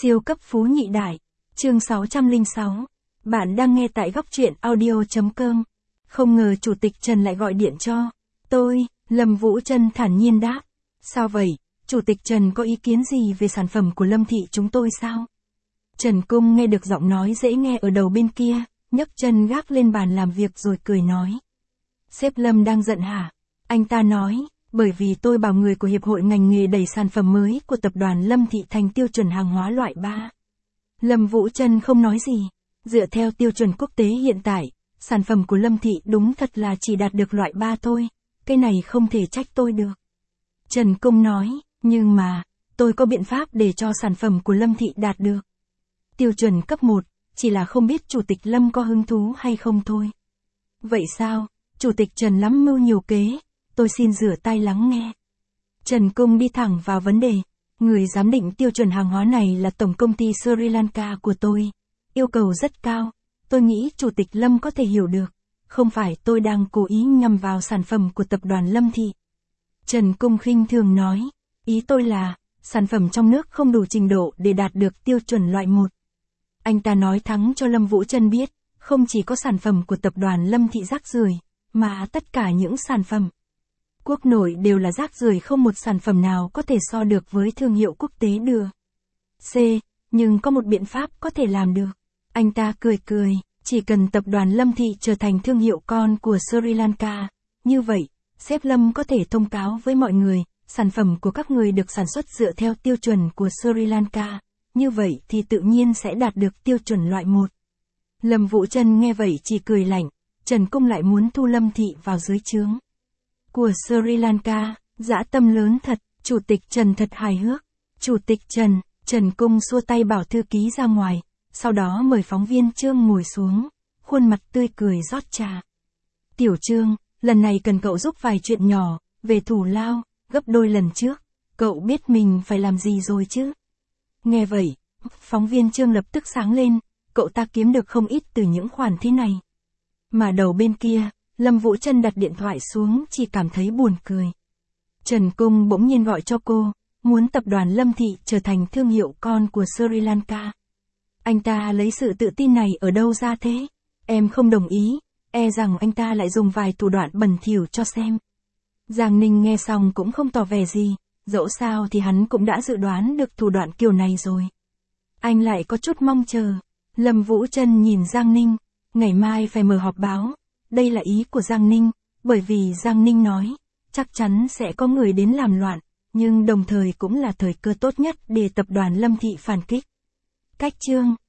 Siêu cấp phú nhị đại. Chương 606. Bạn đang nghe tại góc truyện audio.com. Không ngờ Chủ tịch Trần lại gọi điện cho tôi. Lâm Vũ Trân thản nhiên đáp. Sao vậy? Chủ tịch Trần có ý kiến gì về sản phẩm của Lâm thị chúng tôi sao? Trần Cung nghe được giọng nói dễ nghe ở đầu bên kia, nhấc chân gác lên bàn làm việc rồi cười nói. Sếp Lâm đang giận hả? Anh ta nói, bởi vì tôi bảo người của Hiệp hội ngành nghề đẩy sản phẩm mới của tập đoàn Lâm thị thành tiêu chuẩn hàng hóa loại 3. Lâm Vũ Trân không nói gì. Dựa theo tiêu chuẩn quốc tế hiện tại, sản phẩm của Lâm thị đúng thật là chỉ đạt được loại 3 thôi. Cái này không thể trách tôi được. Trần Cung nói, nhưng mà, tôi có biện pháp để cho sản phẩm của Lâm thị đạt được tiêu chuẩn cấp 1, chỉ là không biết Chủ tịch Lâm có hứng thú hay không thôi. Vậy sao? Chủ tịch Trần lắm mưu nhiều kế, tôi xin rửa tai lắng nghe. Trần Cung đi thẳng vào vấn đề. Người giám định tiêu chuẩn hàng hóa này là tổng công ty Sri Lanka của tôi. Yêu cầu rất cao, tôi nghĩ Chủ tịch Lâm có thể hiểu được. Không phải tôi đang cố ý nhằm vào sản phẩm của tập đoàn Lâm thị. Trần Cung khinh thường nói, ý tôi là, sản phẩm trong nước không đủ trình độ để đạt được tiêu chuẩn loại 1. Anh ta nói thắng cho Lâm Vũ Trân biết, không chỉ có sản phẩm của tập đoàn Lâm thị rác rưởi, mà tất cả những sản phẩm quốc nội đều là rác rưởi, không một sản phẩm nào có thể so được với thương hiệu quốc tế được. Nhưng có một biện pháp có thể làm được. Anh ta cười cười, chỉ cần tập đoàn Lâm thị trở thành thương hiệu con của Sri Lanka, như vậy, sếp Lâm có thể thông cáo với mọi người, sản phẩm của các người được sản xuất dựa theo tiêu chuẩn của Sri Lanka, như vậy thì tự nhiên sẽ đạt được tiêu chuẩn loại 1. Lâm Vũ Trân nghe vậy chỉ cười lạnh, Trần Cung lại muốn thu Lâm thị vào dưới trướng của Sri Lanka, dã tâm lớn thật. Chủ tịch Trần thật hài hước. Chủ tịch Trần, Trần Cung xua tay bảo thư ký ra ngoài, sau đó mời phóng viên Trương ngồi xuống, khuôn mặt tươi cười rót trà. Tiểu Trương, lần này cần cậu giúp vài chuyện nhỏ, về thù lao, gấp đôi lần trước, cậu biết mình phải làm gì rồi chứ? Nghe vậy, phóng viên Trương lập tức sáng lên, cậu ta kiếm được không ít từ những khoản thế này. Mà đầu bên kia, Lâm Vũ Trân đặt điện thoại xuống chỉ cảm thấy buồn cười. Trần Cung bỗng nhiên gọi cho cô, muốn tập đoàn Lâm thị trở thành thương hiệu con của Sri Lanka. Anh ta lấy sự tự tin này ở đâu ra thế? Em không đồng ý, e rằng anh ta lại dùng vài thủ đoạn bẩn thỉu cho xem. Giang Ninh nghe xong cũng không tỏ vẻ gì, dẫu sao thì hắn cũng đã dự đoán được thủ đoạn kiểu này rồi. Anh lại có chút mong chờ. Lâm Vũ Trân nhìn Giang Ninh, ngày mai phải mở họp báo. Đây là ý của Giang Ninh, bởi vì Giang Ninh nói, chắc chắn sẽ có người đến làm loạn, nhưng đồng thời cũng là thời cơ tốt nhất để tập đoàn Lâm thị phản kích. Cách chương